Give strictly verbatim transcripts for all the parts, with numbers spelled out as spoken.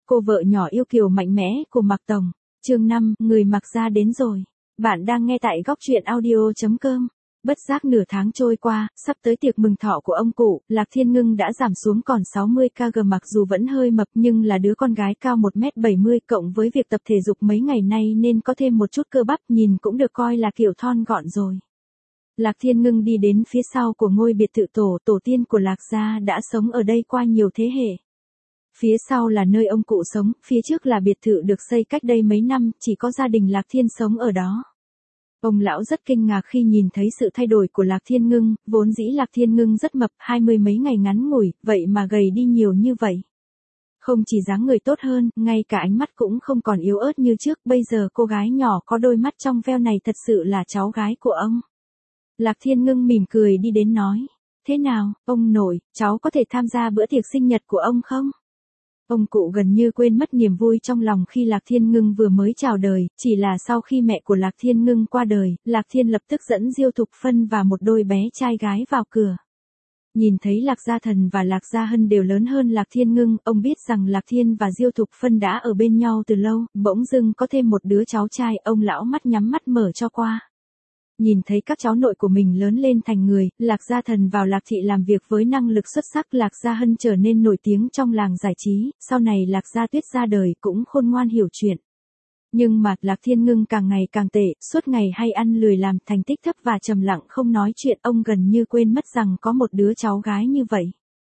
Cô vợ nhỏ yêu kiều mạnh mẽ của Mạc Tổng. Chương năm, người Mạc gia đến rồi. Bạn đang nghe tại góc truyện audio chấm com. Bất giác nửa tháng trôi qua, sắp tới tiệc mừng thọ của ông cụ, Lạc Thiên Ngưng đã giảm xuống còn sáu mươi ki lô gam, mặc dù vẫn hơi mập nhưng là đứa con gái cao một mét bảy mươi, cộng với việc tập thể dục mấy ngày nay nên có thêm một chút cơ bắp, nhìn cũng được coi là kiểu thon gọn rồi. Lạc Thiên Ngưng đi đến phía sau của ngôi biệt thự tổ, tổ tiên của Lạc gia đã sống ở đây qua nhiều thế hệ. Phía sau là nơi ông cụ sống, phía trước là biệt thự được xây cách đây mấy năm, chỉ có gia đình Lạc Thiên sống ở đó. Ông lão rất kinh ngạc khi nhìn thấy sự thay đổi của Lạc Thiên Ngưng, vốn dĩ Lạc Thiên Ngưng rất mập, hai mươi mấy ngày ngắn ngủi, vậy mà gầy đi nhiều như vậy. Không chỉ dáng người tốt hơn, ngay cả ánh mắt cũng không còn yếu ớt như trước, bây giờ cô gái nhỏ có đôi mắt trong veo này thật sự là cháu gái của ông. Lạc Thiên Ngưng mỉm cười đi đến nói, thế nào, ông nội, cháu có thể tham gia bữa tiệc sinh nhật của ông không? Ông cụ gần như quên mất niềm vui trong lòng khi Lạc Thiên Ngưng vừa mới chào đời, chỉ là sau khi mẹ của Lạc Thiên Ngưng qua đời, Lạc Thiên lập tức dẫn Diêu Thục Phân và một đôi bé trai gái vào cửa. Nhìn thấy Lạc Gia Thần và Lạc Gia Hân đều lớn hơn Lạc Thiên Ngưng, ông biết rằng Lạc Thiên và Diêu Thục Phân đã ở bên nhau từ lâu, bỗng dưng có thêm một đứa cháu trai, ông lão mắt nhắm mắt mở cho qua. Nhìn thấy các cháu nội của mình lớn lên thành người, Lạc Gia Thần vào Lạc Thị làm việc với năng lực xuất sắc, Lạc Gia Hân trở nên nổi tiếng trong làng giải trí, sau này Lạc Gia Tuyết ra đời cũng khôn ngoan hiểu chuyện. Nhưng mà Lạc Thiên Ngưng càng ngày càng tệ, suốt ngày hay ăn lười làm, thành tích thấp và trầm lặng không nói chuyện, ông gần như quên mất rằng có một đứa cháu gái như vậy.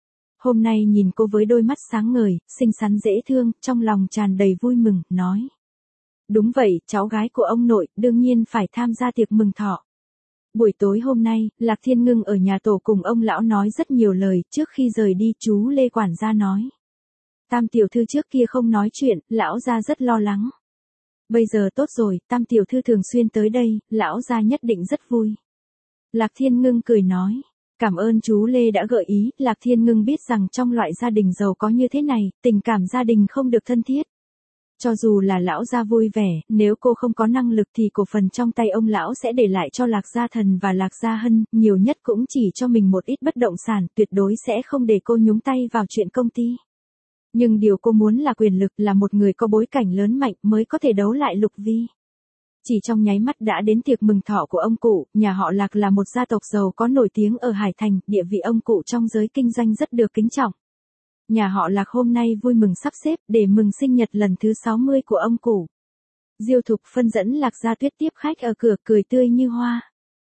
Hôm nay nhìn cô với đôi mắt sáng ngời, xinh xắn dễ thương, trong lòng tràn đầy vui mừng, nói. Đúng vậy, cháu gái của ông nội, đương nhiên phải tham gia tiệc mừng thọ. Buổi tối hôm nay, Lạc Thiên Ngưng ở nhà tổ cùng ông lão nói rất nhiều lời, trước khi rời đi chú Lê quản gia nói. Tam tiểu thư trước kia không nói chuyện, lão gia rất lo lắng. Bây giờ tốt rồi, Tam tiểu thư thường xuyên tới đây, lão gia nhất định rất vui. Lạc Thiên Ngưng cười nói. Cảm ơn chú Lê đã gợi ý, Lạc Thiên Ngưng biết rằng trong loại gia đình giàu có như thế này, tình cảm gia đình không được thân thiết. Cho dù là lão gia vui vẻ, nếu cô không có năng lực thì cổ phần trong tay ông lão sẽ để lại cho Lạc Gia Thần và Lạc Gia Hân, nhiều nhất cũng chỉ cho mình một ít bất động sản, tuyệt đối sẽ không để cô nhúng tay vào chuyện công ty. Nhưng điều cô muốn là quyền lực, là một người có bối cảnh lớn mạnh mới có thể đấu lại Lục Vi. Chỉ trong nháy mắt đã đến tiệc mừng thọ của ông cụ, nhà họ Lạc là một gia tộc giàu có nổi tiếng ở Hải Thành, địa vị ông cụ trong giới kinh doanh rất được kính trọng. Nhà họ Lạc hôm nay vui mừng sắp xếp để mừng sinh nhật lần thứ sáu mươi của ông cụ. Diêu Thục Phân dẫn Lạc Gia Tuyết tiếp khách ở cửa, cười tươi như hoa.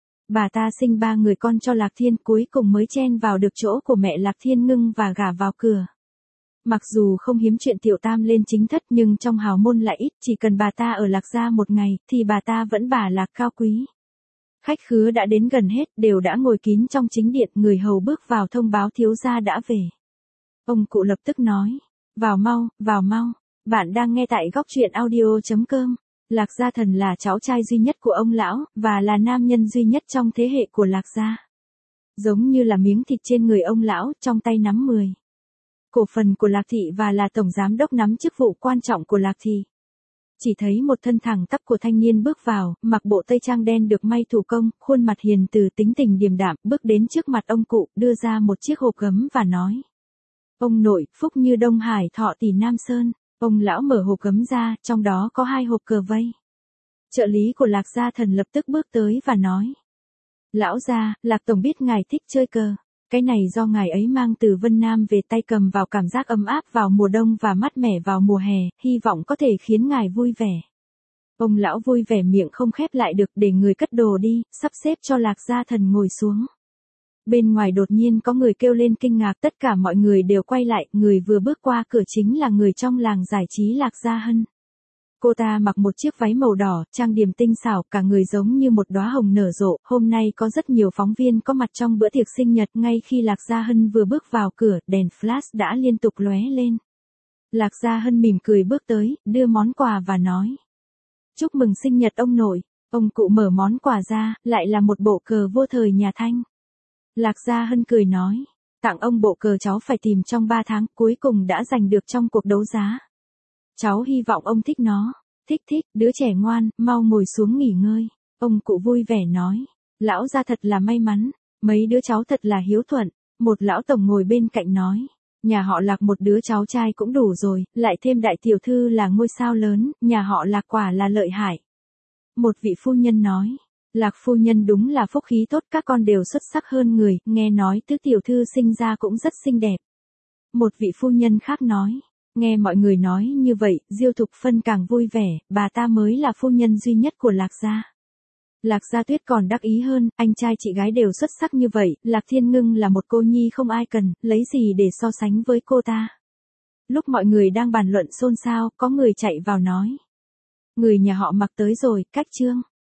Bà ta sinh ba người con cho Lạc Thiên, cuối cùng mới chen vào được chỗ của mẹ Lạc Thiên Ngưng và gả vào cửa. Mặc dù không hiếm chuyện tiểu tam lên chính thất nhưng trong hào môn lại ít, chỉ cần bà ta ở Lạc Gia một ngày thì bà ta vẫn bà Lạc cao quý. Khách khứa đã đến gần hết, đều đã ngồi kín trong chính điện, người hầu bước vào thông báo thiếu gia đã về. Ông cụ lập tức nói, vào mau, vào mau, bạn đang nghe tại góc truyện audio chấm com. Lạc Gia Thần là cháu trai duy nhất của ông lão, và là nam nhân duy nhất trong thế hệ của Lạc Gia. Giống như là miếng thịt trên người ông lão, trong tay nắm mười cổ phần của Lạc Thị và là tổng giám đốc nắm chức vụ quan trọng của Lạc Thị. Chỉ thấy một thân thẳng tắp của thanh niên bước vào, mặc bộ tây trang đen được may thủ công, khuôn mặt hiền từ, tính tình điềm đạm, bước đến trước mặt ông cụ, đưa ra một chiếc hộp gấm và nói. Ông nội, phúc như Đông Hải, thọ tỷ Nam Sơn. Ông lão mở hộp gấm ra, trong đó có hai hộp cờ vây. Trợ lý của Lạc Gia Thần lập tức bước tới và nói. Lão gia, Lạc Tổng biết ngài thích chơi cờ. Cái này do ngài ấy mang từ Vân Nam về, tay cầm vào cảm giác ấm áp vào mùa đông và mát mẻ vào mùa hè, hy vọng có thể khiến ngài vui vẻ. Ông lão vui vẻ miệng không khép lại được, để người cất đồ đi, sắp xếp cho Lạc Gia Thần ngồi xuống. Bên ngoài đột nhiên có người kêu lên kinh ngạc, tất cả mọi người đều quay lại, người vừa bước qua cửa chính là người trong làng giải trí Lạc Gia Hân. Cô ta mặc một chiếc váy màu đỏ, trang điểm tinh xảo, cả người giống như một đóa hồng nở rộ. Hôm nay có rất nhiều phóng viên có mặt trong bữa tiệc sinh nhật, ngay khi Lạc Gia Hân vừa bước vào cửa, đèn flash đã liên tục lóe lên. Lạc Gia Hân mỉm cười bước tới, đưa món quà và nói. Chúc mừng sinh nhật ông nội. Ông cụ mở món quà ra, lại là một bộ cờ vua thời nhà Thanh. Lạc Gia Hân cười nói, tặng ông bộ cờ cháu phải tìm trong ba tháng, cuối cùng đã giành được trong cuộc đấu giá. Cháu hy vọng ông thích nó. Thích thích, đứa trẻ ngoan, mau ngồi xuống nghỉ ngơi. Ông cụ vui vẻ nói, lão gia thật là may mắn, mấy đứa cháu thật là hiếu thuận. Một lão tổng ngồi bên cạnh nói, nhà họ Lạc một đứa cháu trai cũng đủ rồi, lại thêm đại tiểu thư là ngôi sao lớn, nhà họ Lạc quả là lợi hại. Một vị phu nhân nói, Lạc phu nhân đúng là phúc khí tốt, các con đều xuất sắc hơn người, nghe nói tứ tiểu thư sinh ra cũng rất xinh đẹp. Một vị phu nhân khác nói, nghe mọi người nói như vậy, Diêu Thục Phân càng vui vẻ, bà ta mới là phu nhân duy nhất của Lạc gia. Lạc Gia Tuyết còn đắc ý hơn, anh trai chị gái đều xuất sắc như vậy, Lạc Thiên Ngưng là một cô nhi không ai cần, lấy gì để so sánh với cô ta. Lúc mọi người đang bàn luận xôn xao, có người chạy vào nói. Người nhà họ Mặc tới rồi, cách Trương.